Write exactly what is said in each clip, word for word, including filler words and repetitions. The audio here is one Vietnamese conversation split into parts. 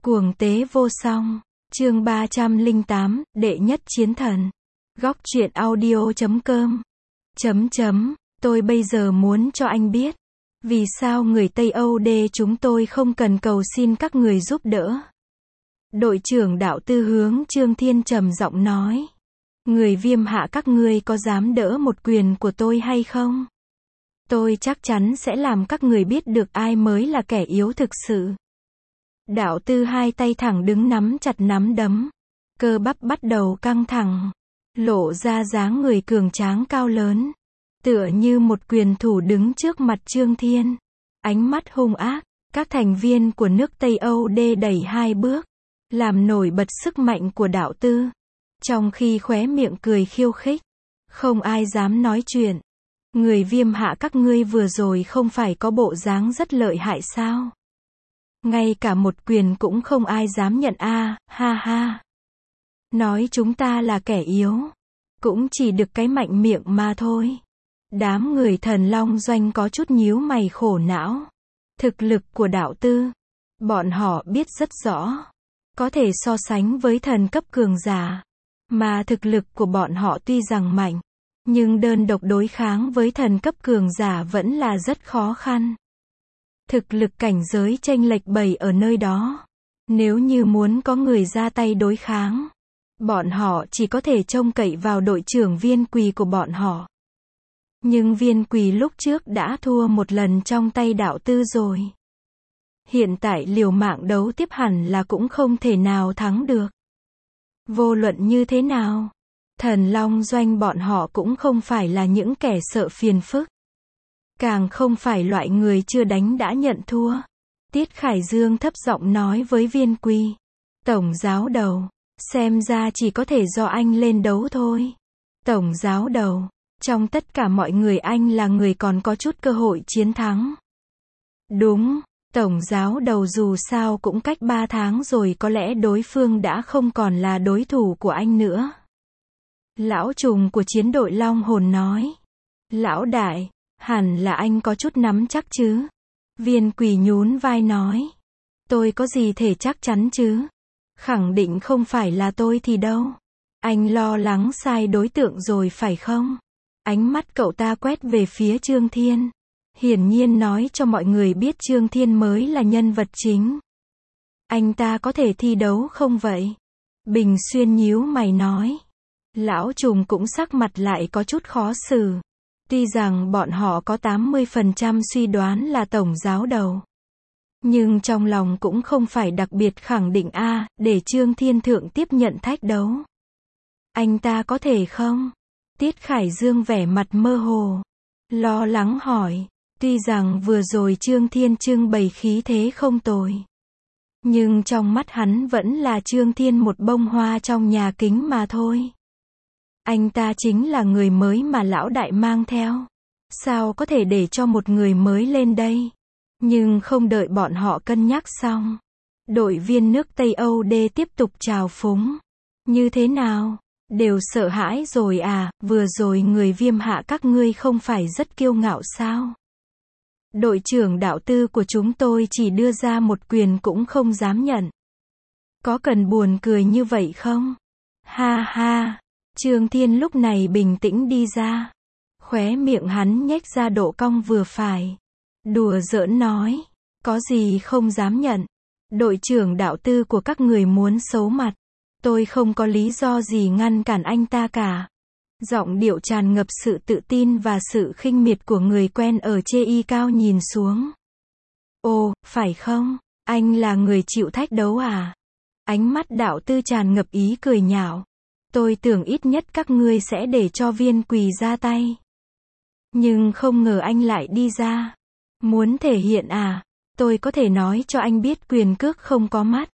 Cuồng tế vô song. Chương ba trăm lẻ tám, đệ nhất chiến thần. Góc truyện audio chấm com. Chấm chấm, tôi bây giờ muốn cho anh biết, vì sao người Tây Âu đê chúng tôi không cần cầu xin các người giúp đỡ. Đội trưởng đạo tư hướng Trương Thiên trầm giọng nói. Người Viêm hạ các ngươi có dám đỡ một quyền của tôi hay không? Tôi chắc chắn sẽ làm các người biết được ai mới là kẻ yếu thực sự. Đạo tư hai tay thẳng đứng nắm chặt nắm đấm. Cơ bắp bắt đầu căng thẳng. Lộ ra dáng người cường tráng cao lớn. Tựa như một quyền thủ đứng trước mặt Trương Thiên. Ánh mắt hung ác. Các thành viên của nước Tây Âu đê đẩy hai bước. Làm nổi bật sức mạnh của đạo tư. Trong khi khóe miệng cười khiêu khích. Không ai dám nói chuyện. Người Viêm hạ các ngươi vừa rồi không phải có bộ dáng rất lợi hại sao? Ngay cả một quyền cũng không ai dám nhận a, à, ha ha. Nói chúng ta là kẻ yếu. Cũng chỉ được cái mạnh miệng mà thôi. Đám người Thần Long Doanh có chút nhíu mày khổ não. Thực lực của đạo tư. Bọn họ biết rất rõ. Có thể so sánh với thần cấp cường giả. Mà thực lực của bọn họ tuy rằng mạnh. Nhưng đơn độc đối kháng với thần cấp cường giả vẫn là rất khó khăn. Thực lực cảnh giới chênh lệch bầy ở nơi đó. Nếu như muốn có người ra tay đối kháng, bọn họ chỉ có thể trông cậy vào đội trưởng Viên Quỳ của bọn họ. Nhưng Viên Quỳ lúc trước đã thua một lần trong tay đạo tư rồi. Hiện tại liều mạng đấu tiếp hẳn là cũng không thể nào thắng được. Vô luận như thế nào, Thần Long Doanh bọn họ cũng không phải là những kẻ sợ phiền phức. Càng không phải loại người chưa đánh đã nhận thua. Tiết Khải Dương thấp giọng nói với Viên Quỳ. Tổng giáo đầu, xem ra chỉ có thể do anh lên đấu thôi. Tổng giáo đầu, trong tất cả mọi người anh là người còn có chút cơ hội chiến thắng. Đúng, Tổng giáo đầu dù sao cũng cách ba tháng rồi, có lẽ đối phương đã không còn là đối thủ của anh nữa. Lão trùng của chiến đội Long Hồn nói. Lão đại, hẳn là anh có chút nắm chắc chứ. Viên Quỳ nhún vai nói. Tôi có gì thể chắc chắn chứ. Khẳng định không phải là tôi thì đâu. Anh lo lắng sai đối tượng rồi phải không? Ánh mắt cậu ta quét về phía Trương Thiên. Hiển nhiên nói cho mọi người biết Trương Thiên mới là nhân vật chính. Anh ta có thể thi đấu không vậy? Bình Xuyên nhíu mày nói. Lão trùng cũng sắc mặt lại có chút khó xử. Tuy rằng bọn họ có tám mươi phần trăm suy đoán là tổng giáo đầu. Nhưng trong lòng cũng không phải đặc biệt khẳng định a, à, để Trương Thiên Thượng tiếp nhận thách đấu. Anh ta có thể không? Tiết Khải Dương vẻ mặt mơ hồ. Lo lắng hỏi. Tuy rằng vừa rồi Trương Thiên trưng bày khí thế không tồi. Nhưng trong mắt hắn vẫn là Trương Thiên một bông hoa trong nhà kính mà thôi. Anh ta chính là người mới mà lão đại mang theo. Sao có thể để cho một người mới lên đây? Nhưng không đợi bọn họ cân nhắc xong. Đội viên nước Tây Âu đê tiếp tục trào phúng. Như thế nào? Đều sợ hãi rồi à, vừa rồi người Viêm hạ các ngươi không phải rất kiêu ngạo sao? Đội trưởng đạo tư của chúng tôi chỉ đưa ra một quyền cũng không dám nhận. Có cần buồn cười như vậy không? Ha ha. Trương Thiên lúc này bình tĩnh đi ra. Khóe miệng hắn nhếch ra độ cong vừa phải. Đùa giỡn nói. Có gì không dám nhận. Đội trưởng đạo tư của các người muốn xấu mặt. Tôi không có lý do gì ngăn cản anh ta cả. Giọng điệu tràn ngập sự tự tin và sự khinh miệt của người quen ở chê y cao nhìn xuống. Ồ, phải không? Anh là người chịu thách đấu à? Ánh mắt đạo tư tràn ngập ý cười nhạo. Tôi tưởng ít nhất các ngươi sẽ để cho Viên Quỳ ra tay. Nhưng không ngờ anh lại đi ra. Muốn thể hiện à? Tôi có thể nói cho anh biết quyền cước không có mắt.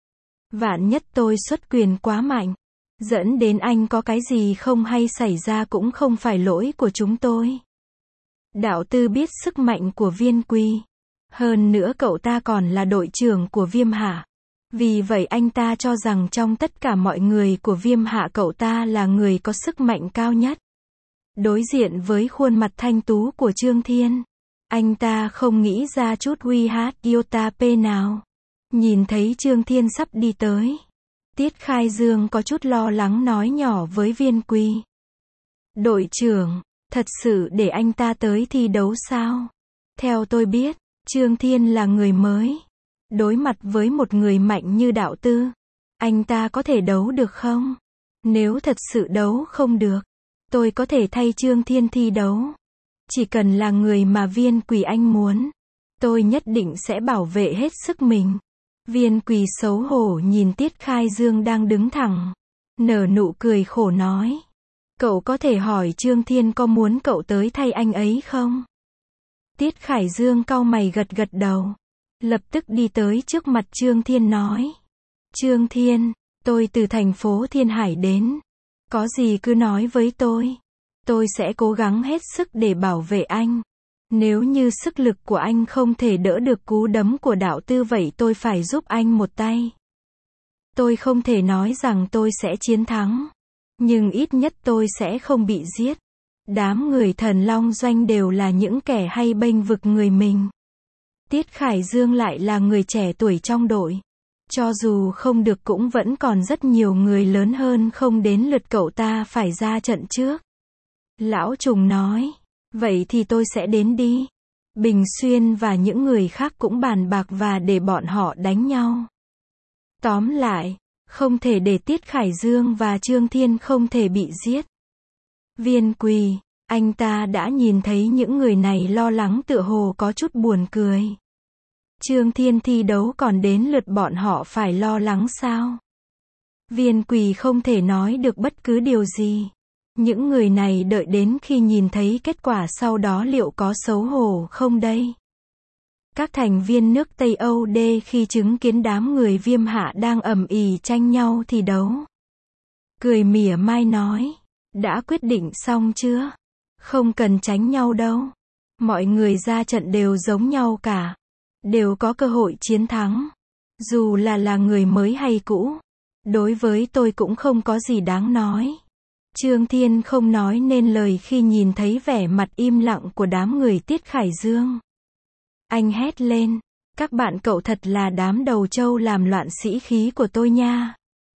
Vạn nhất tôi xuất quyền quá mạnh. Dẫn đến anh có cái gì không hay xảy ra cũng không phải lỗi của chúng tôi. Đạo tư biết sức mạnh của Viên Quỳ. Hơn nữa cậu ta còn là đội trưởng của Viêm hạ. Vì vậy anh ta cho rằng trong tất cả mọi người của Viêm hạ cậu ta là người có sức mạnh cao nhất. Đối diện với khuôn mặt thanh tú của Trương Thiên, anh ta không nghĩ ra chút uy hát iota p nào. Nhìn thấy Trương Thiên sắp đi tới, Tiết Khai Dương có chút lo lắng nói nhỏ với Viên Quỳ. Đội trưởng, thật sự để anh ta tới thi đấu sao? Theo tôi biết, Trương Thiên là người mới. Đối mặt với một người mạnh như Đạo Tư, anh ta có thể đấu được không? Nếu thật sự đấu không được, tôi có thể thay Trương Thiên thi đấu. Chỉ cần là người mà Viên Quỳ anh muốn, tôi nhất định sẽ bảo vệ hết sức mình. Viên Quỳ xấu hổ nhìn Tiết Khai Dương đang đứng thẳng, nở nụ cười khổ nói. Cậu có thể hỏi Trương Thiên có muốn cậu tới thay anh ấy không? Tiết Khải Dương cau mày gật gật đầu, lập tức đi tới trước mặt Trương Thiên nói. Trương Thiên, tôi từ thành phố Thiên Hải đến. Có gì cứ nói với tôi. Tôi sẽ cố gắng hết sức để bảo vệ anh. Nếu như sức lực của anh không thể đỡ được cú đấm của Đạo Tư vậy tôi phải giúp anh một tay. Tôi không thể nói rằng tôi sẽ chiến thắng, nhưng ít nhất tôi sẽ không bị giết. Đám người Thần Long Doanh đều là những kẻ hay bênh vực người mình. Tiết Khải Dương lại là người trẻ tuổi trong đội. Cho dù không được cũng vẫn còn rất nhiều người lớn hơn không đến lượt cậu ta phải ra trận trước. Lão Trùng nói, vậy thì tôi sẽ đến đi. Bình Xuyên và những người khác cũng bàn bạc và để bọn họ đánh nhau. Tóm lại, không thể để Tiết Khải Dương và Trương Thiên không thể bị giết. Viên Quỳ, anh ta đã nhìn thấy những người này lo lắng tựa hồ có chút buồn cười. Trương Thiên thi đấu còn đến lượt bọn họ phải lo lắng sao? Viên Quỳ không thể nói được bất cứ điều gì. Những người này đợi đến khi nhìn thấy kết quả sau đó liệu có xấu hổ không đây? Các thành viên nước Tây Âu D khi chứng kiến đám người Viêm Hạ đang ầm ĩ tranh nhau thi đấu, cười mỉa mai nói, đã quyết định xong chưa? Không cần tránh nhau đâu. Mọi người ra trận đều giống nhau cả. Đều có cơ hội chiến thắng. Dù là là người mới hay cũ. Đối với tôi cũng không có gì đáng nói. Trương Thiên không nói nên lời khi nhìn thấy vẻ mặt im lặng của đám người Tiết Khải Dương. Anh hét lên, các bạn cậu thật là đám đầu trâu làm loạn sĩ khí của tôi nha.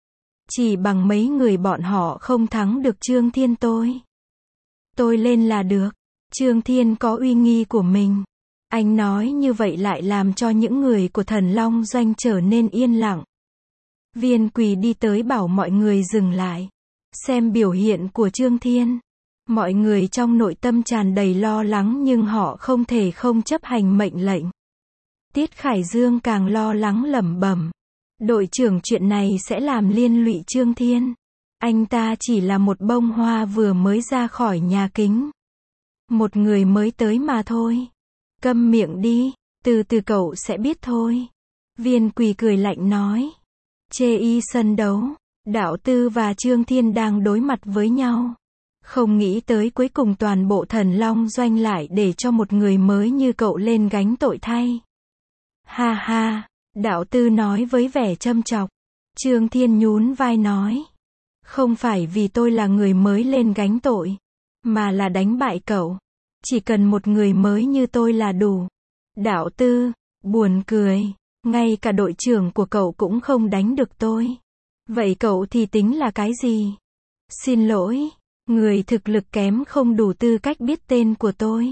Chỉ bằng mấy người bọn họ không thắng được Trương Thiên tôi. Tôi lên là được. Trương Thiên có uy nghi của mình. Anh nói như vậy lại làm cho những người của Thần Long Doanh trở nên yên lặng. Viên Quỳ đi tới bảo mọi người dừng lại. Xem biểu hiện của Trương Thiên. Mọi người trong nội tâm tràn đầy lo lắng nhưng họ không thể không chấp hành mệnh lệnh. Tiết Khải Dương càng lo lắng lẩm bẩm. Đội trưởng chuyện này sẽ làm liên lụy Trương Thiên. Anh ta chỉ là một bông hoa vừa mới ra khỏi nhà kính. Một người mới tới mà thôi. Câm miệng đi, từ từ cậu sẽ biết thôi. Viên Quỳ cười lạnh nói. Chê y sân đấu, Đạo Tư và Trương Thiên đang đối mặt với nhau. Không nghĩ tới cuối cùng toàn bộ Thần Long Doanh lại để cho một người mới như cậu lên gánh tội thay. Ha ha, Đạo Tư nói với vẻ châm chọc. Trương Thiên nhún vai nói. Không phải vì tôi là người mới lên gánh tội, mà là đánh bại cậu. Chỉ cần một người mới như tôi là đủ. Đạo Tư, buồn cười, ngay cả đội trưởng của cậu cũng không đánh được tôi. Vậy cậu thì tính là cái gì? Xin lỗi, người thực lực kém không đủ tư cách biết tên của tôi.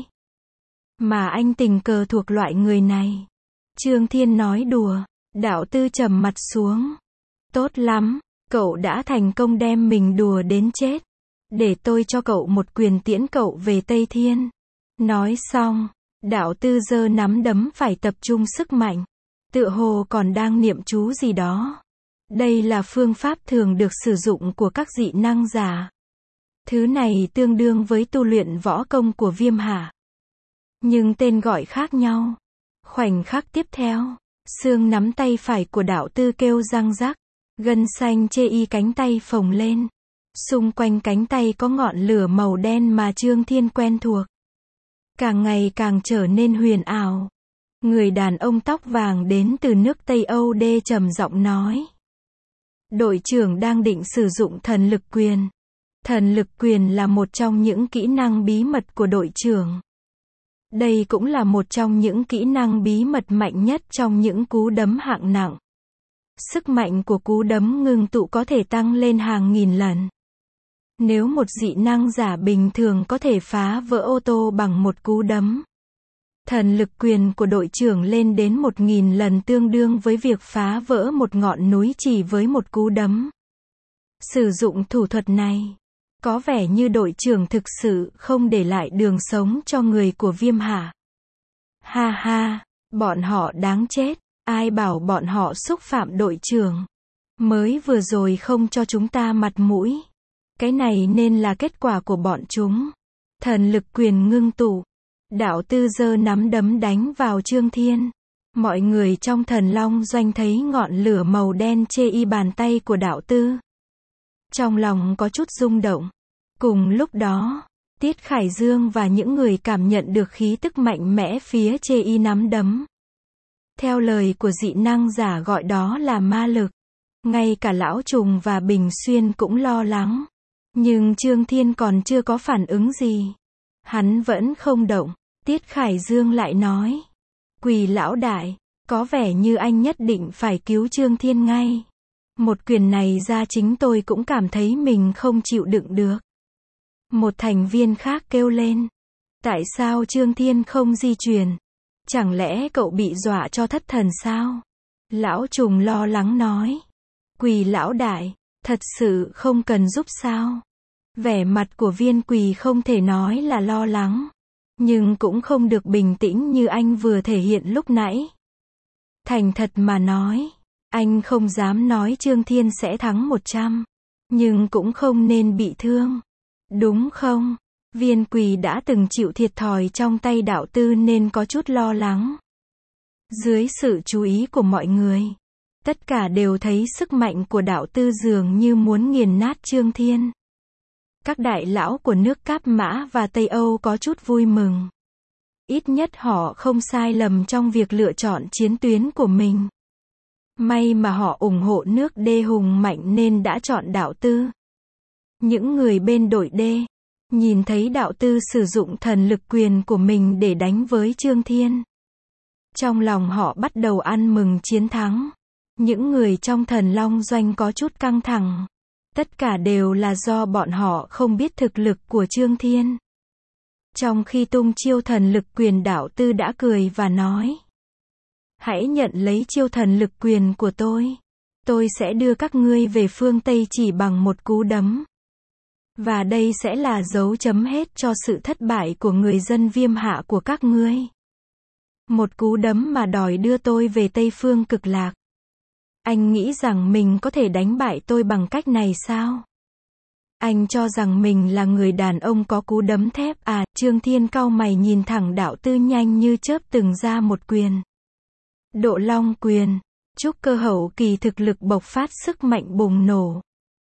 Mà anh tình cờ thuộc loại người này. Trương Thiên nói đùa, Đạo Tư trầm mặt xuống. Tốt lắm, cậu đã thành công đem mình đùa đến chết. Để tôi cho cậu một quyền tiễn cậu về Tây Thiên. Nói xong, Đạo Tư giơ nắm đấm phải tập trung sức mạnh. Tựa hồ còn đang niệm chú gì đó. Đây là phương pháp thường được sử dụng của các dị năng giả. Thứ này tương đương với tu luyện võ công của Viêm Hạ. Nhưng tên gọi khác nhau. Khoảnh khắc tiếp theo, xương nắm tay phải của Đạo Tư kêu răng rắc. Gân xanh chê y cánh tay phồng lên. Xung quanh cánh tay có ngọn lửa màu đen mà Trương Thiên quen thuộc. Càng ngày càng trở nên huyền ảo. Người đàn ông tóc vàng đến từ nước Tây Âu D trầm giọng nói. Đội trưởng đang định sử dụng thần lực quyền. Thần lực quyền là một trong những kỹ năng bí mật của đội trưởng. Đây cũng là một trong những kỹ năng bí mật mạnh nhất trong những cú đấm hạng nặng. Sức mạnh của cú đấm ngưng tụ có thể tăng lên hàng nghìn lần. Nếu một dị năng giả bình thường có thể phá vỡ ô tô bằng một cú đấm, thần lực quyền của đội trưởng lên đến một nghìn lần, tương đương với việc phá vỡ một ngọn núi chỉ với một cú đấm. Sử dụng thủ thuật này, có vẻ như đội trưởng thực sự không để lại đường sống cho người của Viêm Hạ. Ha ha, bọn họ đáng chết, ai bảo bọn họ xúc phạm đội trưởng. Mới vừa rồi không cho chúng ta mặt mũi. Cái này nên là kết quả của bọn chúng. Thần lực quyền ngưng tụ. Đạo tư giơ nắm đấm đánh vào Trương Thiên. Mọi người trong Thần Long Doanh thấy ngọn lửa màu đen chê y bàn tay của đạo tư. Trong lòng có chút rung động. Cùng lúc đó, Tiết Khải Dương và những người cảm nhận được khí tức mạnh mẽ phía chê y nắm đấm. Theo lời của dị năng giả gọi đó là ma lực. Ngay cả Lão Trùng và Bình Xuyên cũng lo lắng. Nhưng Trương Thiên còn chưa có phản ứng gì. Hắn vẫn không động. Tiết Khải Dương lại nói. Quỳ lão đại, có vẻ như anh nhất định phải cứu Trương Thiên ngay. Một quyền này ra chính tôi cũng cảm thấy mình không chịu đựng được. Một thành viên khác kêu lên. Tại sao Trương Thiên không di chuyển? Chẳng lẽ cậu bị dọa cho thất thần sao? Lão Trùng lo lắng nói. Quỳ lão đại, thật sự không cần giúp sao? Vẻ mặt của Viên Quỳ không thể nói là lo lắng, nhưng cũng không được bình tĩnh như anh vừa thể hiện lúc nãy. Thành thật mà nói, anh không dám nói Trương Thiên sẽ thắng một trăm, nhưng cũng không nên bị thương. Đúng không? Viên Quỳ đã từng chịu thiệt thòi trong tay đạo tư nên có chút lo lắng. Dưới sự chú ý của mọi người, tất cả đều thấy sức mạnh của đạo tư dường như muốn nghiền nát Trương Thiên. Các đại lão của nước Cáp Mã và Tây Âu có chút vui mừng. Ít nhất họ không sai lầm trong việc lựa chọn chiến tuyến của mình. May mà họ ủng hộ nước Đê hùng mạnh nên đã chọn đạo tư. Những người bên đội Đê, nhìn thấy đạo tư sử dụng thần lực quyền của mình để đánh với Trương Thiên. Trong lòng họ bắt đầu ăn mừng chiến thắng. Những người trong Thần Long Doanh có chút căng thẳng. Tất cả đều là do bọn họ không biết thực lực của Trương Thiên. Trong khi tung chiêu thần lực quyền, đạo tư đã cười và nói. Hãy nhận lấy chiêu thần lực quyền của tôi. Tôi sẽ đưa các ngươi về phương Tây chỉ bằng một cú đấm. Và đây sẽ là dấu chấm hết cho sự thất bại của người dân Viêm Hạ của các ngươi. Một cú đấm mà đòi đưa tôi về Tây Phương Cực Lạc. Anh nghĩ rằng mình có thể đánh bại tôi bằng cách này sao? Anh cho rằng mình là người đàn ông có cú đấm thép à? Trương Thiên cau mày nhìn thẳng đạo tư, nhanh như chớp từng ra một quyền. Độ Long quyền. Trúc cơ hậu kỳ thực lực bộc phát, sức mạnh bùng nổ.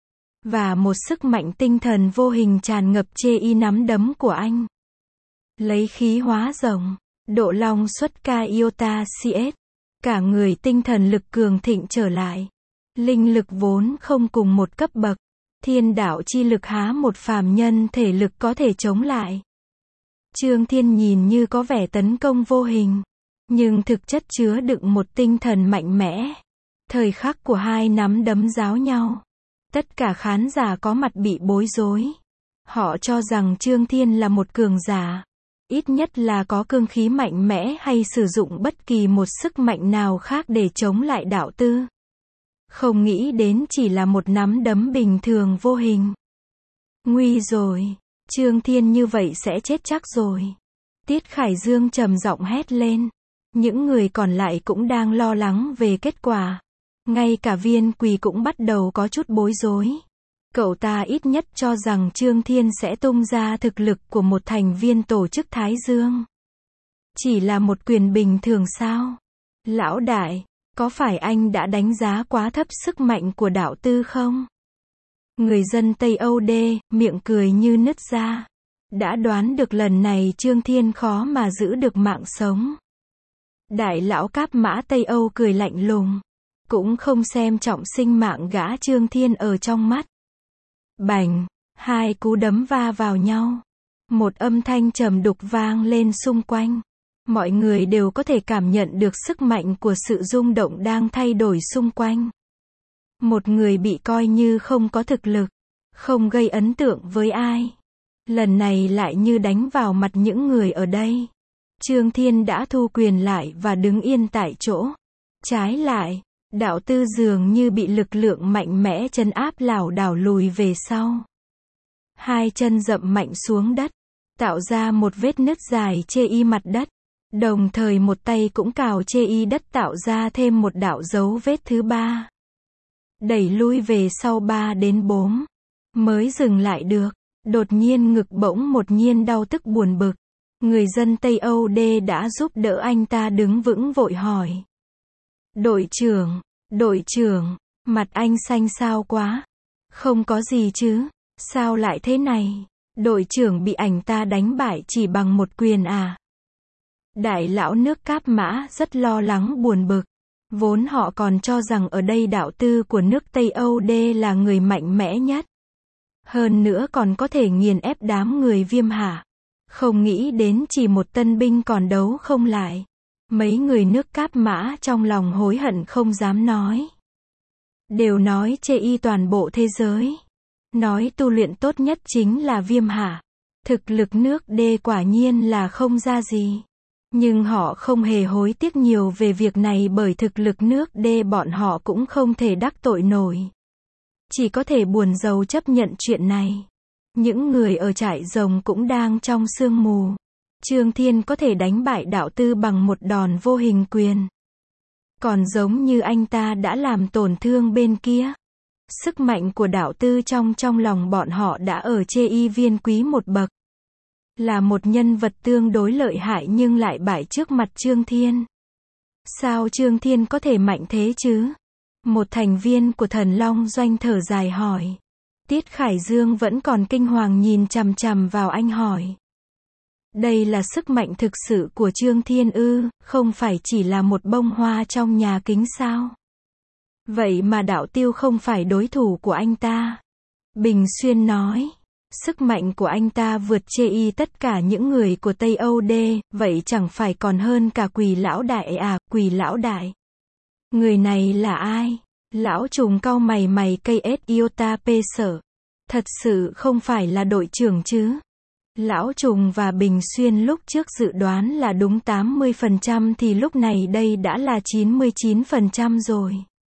Và một sức mạnh tinh thần vô hình tràn ngập chê y nắm đấm của anh. Lấy khí hóa rồng. Độ Long xuất ca iota cs. Cả người tinh thần lực cường thịnh trở lại. Linh lực vốn không cùng một cấp bậc. Thiên đạo chi lực há một phàm nhân thể lực có thể chống lại. Trương Thiên nhìn như có vẻ tấn công vô hình, nhưng thực chất chứa đựng một tinh thần mạnh mẽ. Thời khắc của hai nắm đấm giáo nhau, tất cả khán giả có mặt bị bối rối. Họ cho rằng Trương Thiên là một cường giả. Ít nhất là có cương khí mạnh mẽ hay sử dụng bất kỳ một sức mạnh nào khác để chống lại đạo tư. Không nghĩ đến chỉ là một nắm đấm bình thường vô hình. Nguy rồi, Trương Thiên như vậy sẽ chết chắc rồi. Tiết Khải Dương trầm giọng hét lên. Những người còn lại cũng đang lo lắng về kết quả. Ngay cả Viên Quỳ cũng bắt đầu có chút bối rối. Cậu ta ít nhất cho rằng Trương Thiên sẽ tung ra thực lực của một thành viên tổ chức Thái Dương. Chỉ là một quyền bình thường sao? Lão đại, có phải anh đã đánh giá quá thấp sức mạnh của đạo tư không? Người dân Tây Âu Đê, miệng cười như nứt ra. Đã đoán được lần này Trương Thiên khó mà giữ được mạng sống. Đại lão Cáp Mã Tây Âu cười lạnh lùng. Cũng không xem trọng sinh mạng gã Trương Thiên ở trong mắt. Bành, hai cú đấm va vào nhau. Một âm thanh trầm đục vang lên xung quanh. Mọi người đều có thể cảm nhận được sức mạnh của sự rung động đang thay đổi xung quanh. Một người bị coi như không có thực lực, không gây ấn tượng với ai. Lần này lại như đánh vào mặt những người ở đây. Trương Thiên đã thu quyền lại và đứng yên tại chỗ. Trái lại, Đạo Tư dường như bị lực lượng mạnh mẽ trấn áp lảo đảo lùi về sau. Hai chân dậm mạnh xuống đất, tạo ra một vết nứt dài chê y mặt đất. Đồng thời một tay cũng cào chê y đất tạo ra thêm một đạo dấu vết thứ ba. Đẩy lui về sau ba đến bốn. Mới dừng lại được. Đột nhiên ngực bỗng một nhiên đau tức buồn bực. Người dân Tây Âu Đê đã giúp đỡ anh ta đứng vững vội hỏi. Đội trưởng, đội trưởng, mặt anh xanh xao quá. Không có gì chứ, sao lại thế này? Đội trưởng bị anh ta đánh bại chỉ bằng một quyền à? Đại lão nước Cáp Mã rất lo lắng buồn bực. Vốn họ còn cho rằng ở đây đạo tư của nước Tây Âu Đê là người mạnh mẽ nhất. Hơn nữa còn có thể nghiền ép đám người Viêm Hạ. Không nghĩ đến chỉ một tân binh còn đấu không lại. Mấy người nước Cáp Mã trong lòng hối hận không dám nói. Đều nói chê y toàn bộ thế giới. Nói tu luyện tốt nhất chính là Viêm Hạ. Thực lực nước Đê quả nhiên là không ra gì. Nhưng họ không hề hối tiếc nhiều về việc này bởi thực lực nước Đê bọn họ cũng không thể đắc tội nổi. Chỉ có thể buồn rầu chấp nhận chuyện này. Những người ở trại rồng cũng đang trong sương mù. Trương Thiên có thể đánh bại Đạo Tư bằng một đòn vô hình quyền. Còn giống như anh ta đã làm tổn thương bên kia. Sức mạnh của Đạo Tư trong trong lòng bọn họ đã ở chê y viên quý một bậc. Là một nhân vật tương đối lợi hại nhưng lại bại trước mặt Trương Thiên. Sao Trương Thiên có thể mạnh thế chứ? Một thành viên của Thần Long Doanh thở dài hỏi. Tiết Khải Dương vẫn còn kinh hoàng nhìn chằm chằm vào anh hỏi. Đây là sức mạnh thực sự của Trương Thiên ư, không phải chỉ là một bông hoa trong nhà kính sao? Vậy mà Đạo Tiêu không phải đối thủ của anh ta. Bình Xuyên nói. Sức mạnh của anh ta vượt chê y tất cả những người của Tây Âu Đê, vậy chẳng phải còn hơn cả Quỳ lão đại à? Quỳ lão đại. Người này là ai? Lão trùng cau mày mày cây ết iota p sở. Thật sự không phải là đội trưởng chứ? Lão trùng và Bình Xuyên lúc trước dự đoán là đúng tám mươi phần trăm thì lúc này đây đã là chín mươi chín phần trăm rồi.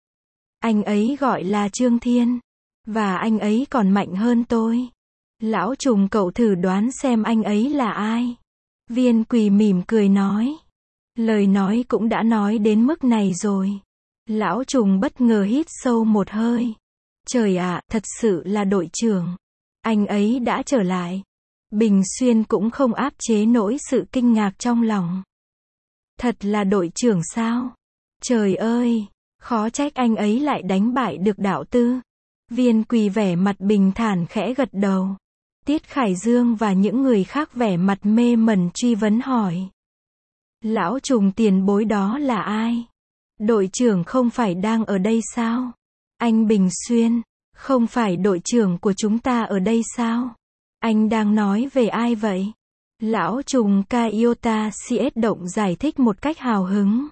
Anh ấy gọi là Trương Thiên. Và anh ấy còn mạnh hơn tôi. Lão trùng cậu thử đoán xem anh ấy là ai? Viên Quỳ mỉm cười nói. Lời nói cũng đã nói đến mức này rồi. Lão trùng bất ngờ hít sâu một hơi. Trời ạ, thật sự là đội trưởng. Anh ấy đã trở lại. Bình Xuyên cũng không áp chế nổi sự kinh ngạc trong lòng. Thật là đội trưởng sao? Trời ơi, khó trách anh ấy lại đánh bại được Đạo Tư. Viên Quỳ vẻ mặt bình thản khẽ gật đầu. Tiết Khải Dương và những người khác vẻ mặt mê mẩn truy vấn hỏi. Lão trùng tiền bối đó là ai? Đội trưởng không phải đang ở đây sao? Anh Bình Xuyên, không phải đội trưởng của chúng ta ở đây sao? Anh đang nói về ai vậy? Lão trùng Kaiota cs động giải thích một cách hào hứng.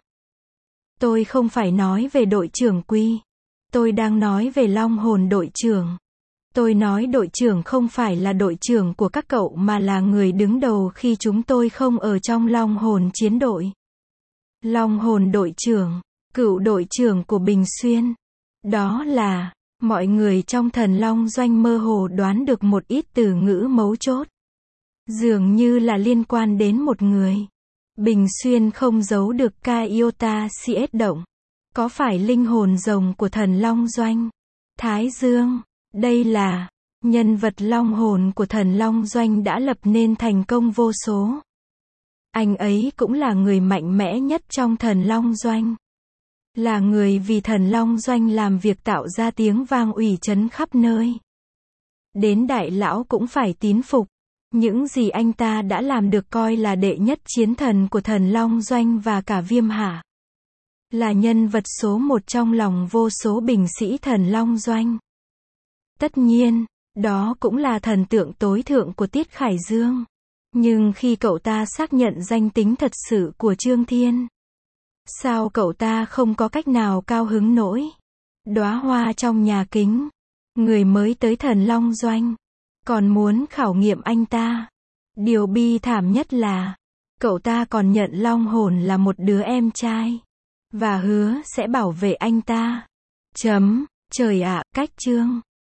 Tôi không phải nói về đội trưởng Quy. Tôi đang nói về Long Hồn đội trưởng. Tôi nói đội trưởng không phải là đội trưởng của các cậu mà là người đứng đầu khi chúng tôi không ở trong Long Hồn chiến đội. Long Hồn đội trưởng, cựu đội trưởng của Bình Xuyên. Đó là, mọi người trong Thần Long Doanh mơ hồ đoán được một ít từ ngữ mấu chốt. Dường như là liên quan đến một người. Bình Xuyên không giấu được Kaiota cs động. Có phải linh hồn rồng của Thần Long Doanh? Thái Dương. Đây là nhân vật long hồn của Thần Long Doanh đã lập nên thành công vô số. Anh ấy cũng là người mạnh mẽ nhất trong Thần Long Doanh. Là người vì Thần Long Doanh làm việc tạo ra tiếng vang ủy chấn khắp nơi. Đến đại lão cũng phải tín phục. Những gì anh ta đã làm được coi là đệ nhất chiến thần của Thần Long Doanh và cả Viêm Hạ. Là nhân vật số một trong lòng vô số binh sĩ Thần Long Doanh. Tất nhiên, đó cũng là thần tượng tối thượng của Tiết Khải Dương. Nhưng khi cậu ta xác nhận danh tính thật sự của Trương Thiên, sao cậu ta không có cách nào cao hứng nổi? Đóa hoa trong nhà kính, người mới tới Thần Long Doanh, còn muốn khảo nghiệm anh ta. Điều bi thảm nhất là, cậu ta còn nhận Long Hồn là một đứa em trai, và hứa sẽ bảo vệ anh ta. Chấm, trời ạ, cách chương